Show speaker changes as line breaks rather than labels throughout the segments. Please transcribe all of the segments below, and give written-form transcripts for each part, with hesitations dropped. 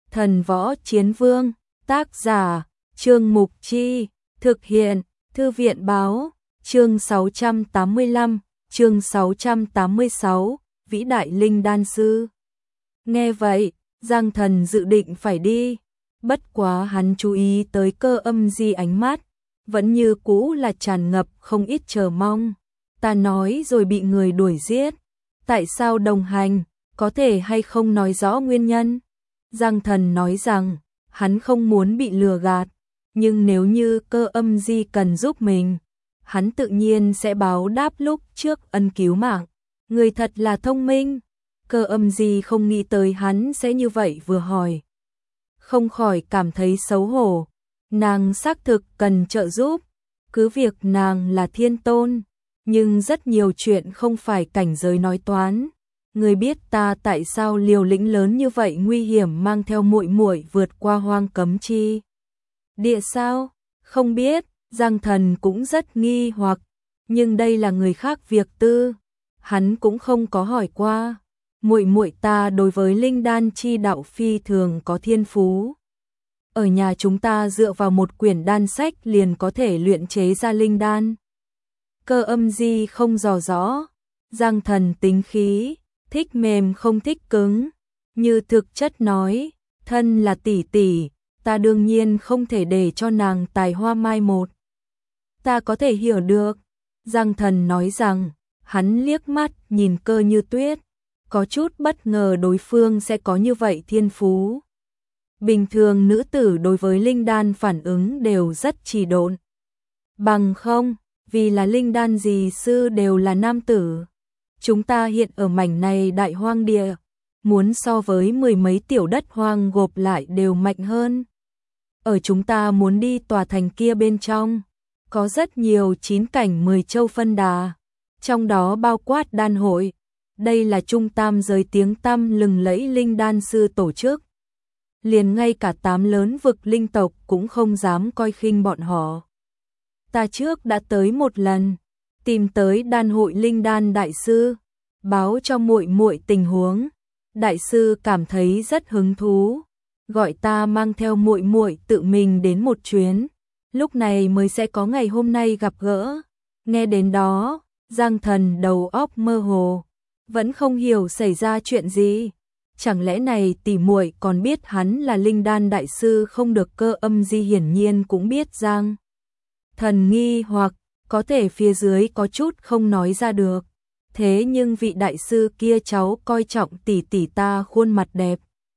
Thần Võ Chiến Vương, tác giả, Trương Mục Chi, thực hiện, Thư viện báo, chương 685, chương 686, Vĩ Đại Linh Đan Sư. Nghe vậy, Giang Thần dự định phải đi, bất quá hắn chú ý tới Cơ Âm Di ánh mắt, vẫn như cũ là tràn ngập không ít chờ mong. Ta nói rồi bị người đuổi giết, tại sao đồng hành, có thể hay không nói rõ nguyên nhân? Giang Thần nói rằng, hắn không muốn bị lừa gạt, nhưng nếu như Cơ Âm Di cần giúp mình, hắn tự nhiên sẽ báo đáp lúc trước ân cứu mạng. Người thật là thông minh. Cơ Âm Di không nghĩ tới hắn sẽ như vậy vừa hỏi. Không khỏi cảm thấy xấu hổ. Nàng xác thực cần trợ giúp, cứ việc nàng là thiên tôn, nhưng rất nhiều chuyện không phải cảnh giới nói toán. Người biết ta tại sao liều lĩnh lớn như vậy nguy hiểm mang theo muội muội vượt qua hoang cấm chi địa sao? Không biết. Giang Thần cũng rất nghi hoặc, nhưng đây là người khác việc tư, hắn cũng không có hỏi qua. Muội muội ta đối với linh đan chi đạo phi thường có thiên phú. Ở nhà chúng ta dựa vào một quyển đan sách liền có thể luyện chế ra linh đan. Cơ Âm Di không dò rõ. Giang Thần tính khí, thích mềm không thích cứng, như thực chất nói, thân là tỷ tỷ, ta đương nhiên không thể để cho nàng tài hoa mai một. Ta có thể hiểu được. Giang Thần nói rằng, hắn liếc mắt nhìn Cơ Như Tuyết, có chút bất ngờ đối phương sẽ có như vậy thiên phú. Bình thường nữ tử đối với linh đan phản ứng đều rất trì độn. Bằng không, vì là linh đan gì sư đều là nam tử. Chúng ta hiện ở mảnh này đại hoang địa, muốn so với mười mấy tiểu đất hoang gộp lại đều mạnh hơn. Ở chúng ta muốn đi tòa thành kia bên trong, có rất nhiều 9 cảnh 10 châu phân đà, trong đó bao quát đan hội. Đây là trung tam giới tiếng tăm lừng lẫy linh đan sư tổ chức. Liền ngay cả 8 lớn vực linh tộc cũng không dám coi khinh bọn họ. Ta trước đã tới một lần, tìm tới đan hội linh đan đại sư, báo cho muội muội tình huống. Đại sư cảm thấy rất hứng thú, gọi ta mang theo muội muội tự mình đến một chuyến, lúc này mới sẽ có ngày hôm nay gặp gỡ. Nghe đến đó, Giang Thần đầu óc mơ hồ, vẫn không hiểu xảy ra chuyện gì. Chẳng lẽ này tỷ muội còn biết hắn là linh đan đại sư không được? Cơ Âm Di hiển nhiên cũng biết. Giang Thần nghi hoặc, có thể phía dưới có chút không nói ra được. Thế nhưng vị đại sư kia cháu coi trọng tỷ tỷ ta khuôn mặt đẹp,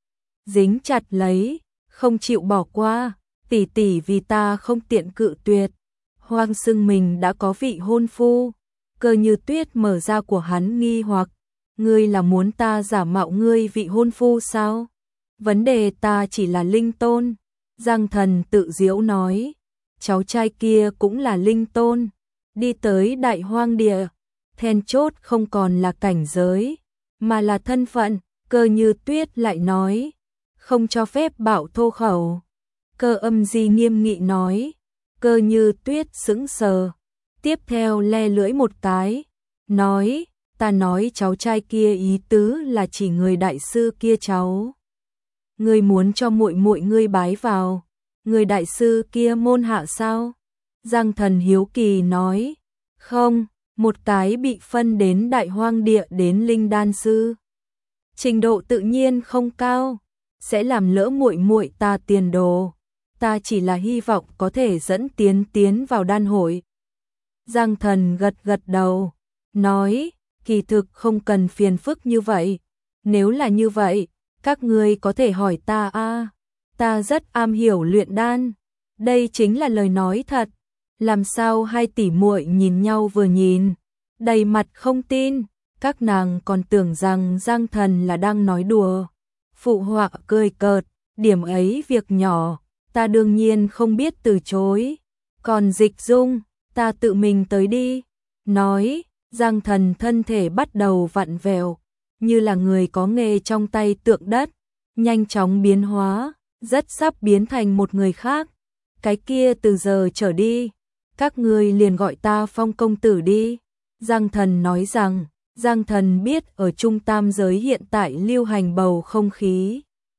dính chặt lấy, không chịu bỏ qua. Tỷ tỷ vì ta không tiện cự tuyệt, hoang xưng mình đã có vị hôn phu. Cơ Như Tuyết mở ra của hắn nghi hoặc, ngươi là muốn ta giả mạo ngươi vị hôn phu sao? Vấn đề ta chỉ là linh tôn. Giang Thần tự giễu nói, cháu trai kia cũng là linh tôn, đi tới đại hoang địa, then chốt không còn là cảnh giới, mà là thân phận. Cơ Như Tuyết lại nói, không cho phép bạo thô khẩu. Cơ Âm Di nghiêm nghị nói. Cơ Như Tuyết sững sờ, tiếp theo le lưỡi một cái, nói, ta nói cháu trai kia ý tứ là chỉ người đại sư kia cháu. Ngươi muốn cho muội muội ngươi bái vào người đại sư kia môn hạ sao? Giang Thần hiếu kỳ nói, không, một cái bị phân đến đại hoang địa đến linh đan sư, trình độ tự nhiên không cao, sẽ làm lỡ muội muội ta tiền đồ. Ta chỉ là hy vọng có thể dẫn tiến vào đan hội. Giang Thần gật gật đầu, nói, kỳ thực không cần phiền phức như vậy. Nếu là như vậy, các ngươi có thể hỏi ta a, ta rất am hiểu luyện đan. Đây chính là lời nói thật. Làm sao hai tỷ muội nhìn nhau vừa nhìn, đầy mặt không tin, các nàng còn tưởng rằng Giang Thần là đang nói đùa. Phụ họa cười cợt, điểm ấy việc nhỏ, ta đương nhiên không biết từ chối. Còn Dịch Dung, ta tự mình tới đi. Nói, Giang Thần thân thể bắt đầu vặn vẹo, như là người có nghề trong tay tượng đất, nhanh chóng biến hóa, rất sắp biến thành một người khác. Cái kia từ giờ trở đi, các ngươi liền gọi ta Phong công tử đi. Giang Thần nói rằng, Giang Thần biết ở trung tam giới hiện tại lưu hành bầu không khí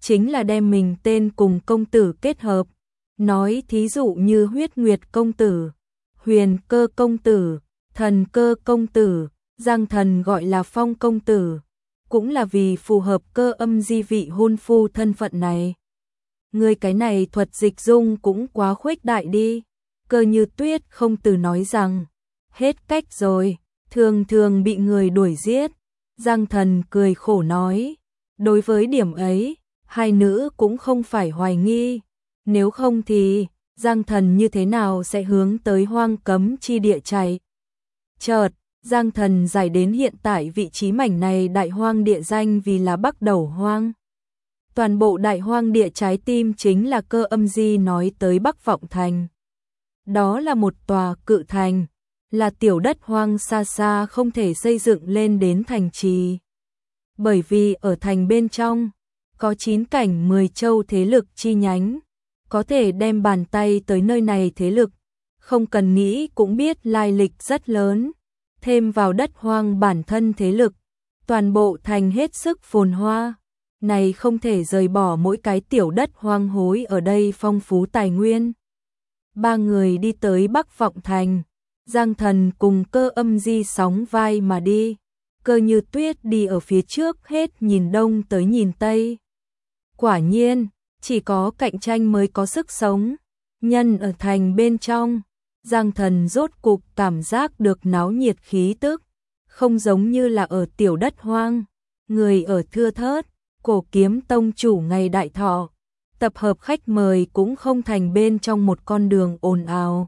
chính là đem mình tên cùng công tử kết hợp. Nói thí dụ như Huyết Nguyệt công tử, Huyền Cơ công tử, Thần Cơ công tử, Giang Thần gọi là Phong công tử, cũng là vì phù hợp Cơ Âm Di vị hôn phu thân phận này. Người cái này thuật dịch dung cũng quá khuếch đại đi. Cơ Như Tuyết không từ nói rằng, hết cách rồi, thường thường bị người đuổi giết. Giang Thần cười khổ nói, đối với điểm ấy, hai nữ cũng không phải hoài nghi, nếu không thì Giang Thần như thế nào sẽ hướng tới hoang cấm chi địa chạy. Chợt, Giang Thần giải đến hiện tại vị trí mảnh này đại hoang địa danh vì là Bắc Đầu Hoang. Toàn bộ đại hoang địa trái tim chính là Cơ Âm Di nói tới Bắc Vọng Thành. Đó là một tòa cự thành, là tiểu đất hoang xa xa không thể xây dựng lên đến thành trì. Bởi vì ở thành bên trong, có 9 cảnh 10 châu thế lực chi nhánh, có thể đem bàn tay tới nơi này thế lực, không cần nghĩ cũng biết lai lịch rất lớn, thêm vào đất hoang bản thân thế lực, toàn bộ thành hết sức phồn hoa, này không thể rời bỏ mỗi cái tiểu đất hoang hối ở đây phong phú tài nguyên. Ba người đi tới Bắc Vọng Thành, Giang Thần cùng Cơ Âm Di sóng vai mà đi, Cơ Như Tuyết đi ở phía trước hết nhìn đông tới nhìn tây. Quả nhiên, chỉ có cạnh tranh mới có sức sống, nhân ở thành bên trong, Giang Thần rốt cục cảm giác được náo nhiệt khí tức, không giống như là ở tiểu đất hoang, người ở thưa thớt, Cổ Kiếm tông chủ ngày đại thọ, tập hợp khách mời cũng không thành bên trong một con đường ồn ào.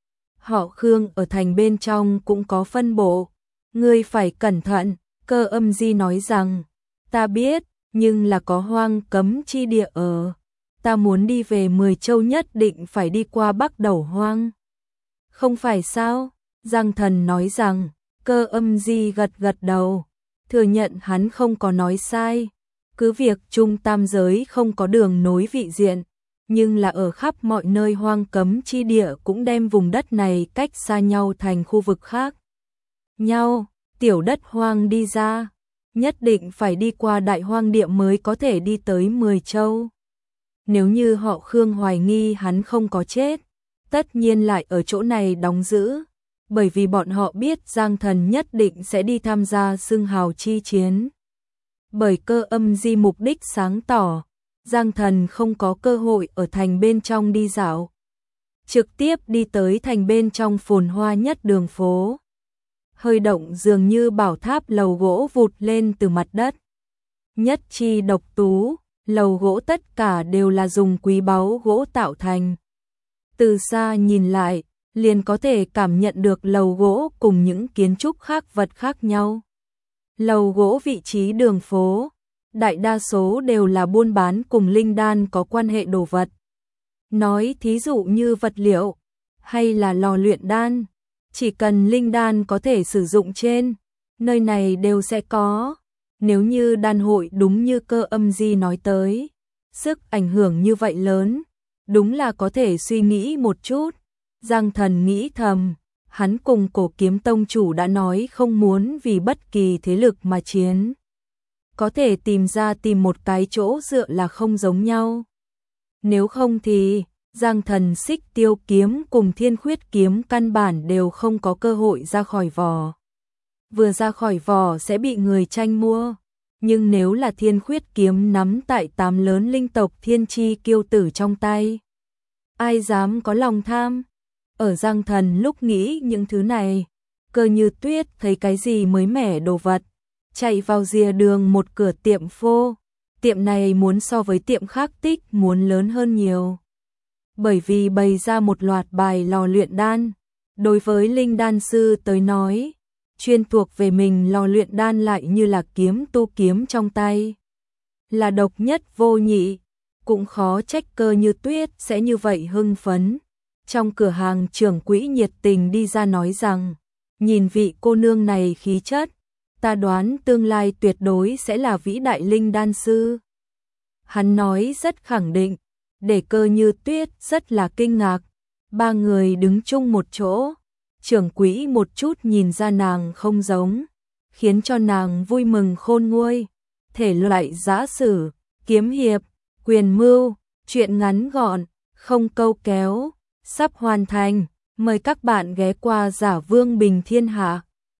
Họ Khương ở thành bên trong cũng có phân bộ, ngươi phải cẩn thận, Cơ Âm Di nói rằng, ta biết, nhưng là có hoang cấm chi địa ở, ta muốn đi về 10 châu nhất định phải đi qua Bắc Đầu Hoang. Không phải sao? Giang Thần nói rằng, Cơ Âm Di gật gật đầu, thừa nhận hắn không có nói sai, cứ việc Trung Tam giới không có đường nối vị diện, nhưng là ở khắp mọi nơi hoang cấm chi địa cũng đem vùng đất này cách xa nhau thành khu vực khác nhau, tiểu đất hoang đi ra, nhất định phải đi qua đại hoang địa mới có thể đi tới 10 châu. Nếu như họ Khương hoài nghi hắn không có chết, tất nhiên lại ở chỗ này đóng giữ, bởi vì bọn họ biết Giang Thần nhất định sẽ đi tham gia xưng hào chi chiến. Bởi Cơ Âm Di mục đích sáng tỏ, Giang Thần không có cơ hội ở thành bên trong đi dạo, trực tiếp đi tới thành bên trong phồn hoa nhất đường phố. Hơi động dường như bảo tháp lầu gỗ vụt lên từ mặt đất. Nhất chi độc tú, lầu gỗ tất cả đều là dùng quý báu gỗ tạo thành. Từ xa nhìn lại, liền có thể cảm nhận được lầu gỗ cùng những kiến trúc khác vật khác nhau. Lầu gỗ vị trí đường phố, đại đa số đều là buôn bán cùng linh đan có quan hệ đồ vật. Nói thí dụ như vật liệu, hay là lò luyện đan, chỉ cần linh đan có thể sử dụng trên, nơi này đều sẽ có. Nếu như đan hội đúng như Cơ Âm Di nói tới, sức ảnh hưởng như vậy lớn, đúng là có thể suy nghĩ một chút. Giang Thần nghĩ thầm, hắn cùng Cổ Kiếm tông chủ đã nói không muốn vì bất kỳ thế lực mà chiến. Có thể tìm một cái chỗ dựa là không giống nhau. Nếu không thì, Giang Thần Xích Tiêu kiếm cùng Thiên Khuyết kiếm căn bản đều không có cơ hội ra khỏi vỏ. Vừa ra khỏi vỏ sẽ bị người tranh mua. Nhưng nếu là Thiên Khuyết kiếm nắm tại 8 lớn linh tộc thiên chi kiêu tử trong tay, ai dám có lòng tham? Ở Giang Thần lúc nghĩ những thứ này, Cơ Như Tuyết thấy cái gì mới mẻ đồ vật, chạy vào rìa đường một cửa tiệm phô. Tiệm này muốn so với tiệm khác tích muốn lớn hơn nhiều. Bởi vì bày ra một loạt bài lò luyện đan, đối với linh đan sư tới nói, chuyên thuộc về mình lò luyện đan lại như là kiếm tu kiếm trong tay, là độc nhất vô nhị, cũng khó trách Cơ Như Tuyết sẽ như vậy hưng phấn. Trong cửa hàng trưởng quỹ nhiệt tình đi ra nói rằng, nhìn vị cô nương này khí chất, ta đoán tương lai tuyệt đối sẽ là vĩ đại linh đan sư. Hắn nói rất khẳng định, để Cơ Như Tuyết rất là kinh ngạc. Ba người đứng chung một chỗ, trưởng quỹ một chút nhìn ra nàng không giống, khiến cho nàng vui mừng khôn nguôi. Thể loại giã sử, kiếm hiệp, Quyền mưu, chuyện ngắn gọn, không câu kéo, sắp hoàn thành. Mời các bạn ghé qua Giả Vương Bình Thiên Hạ.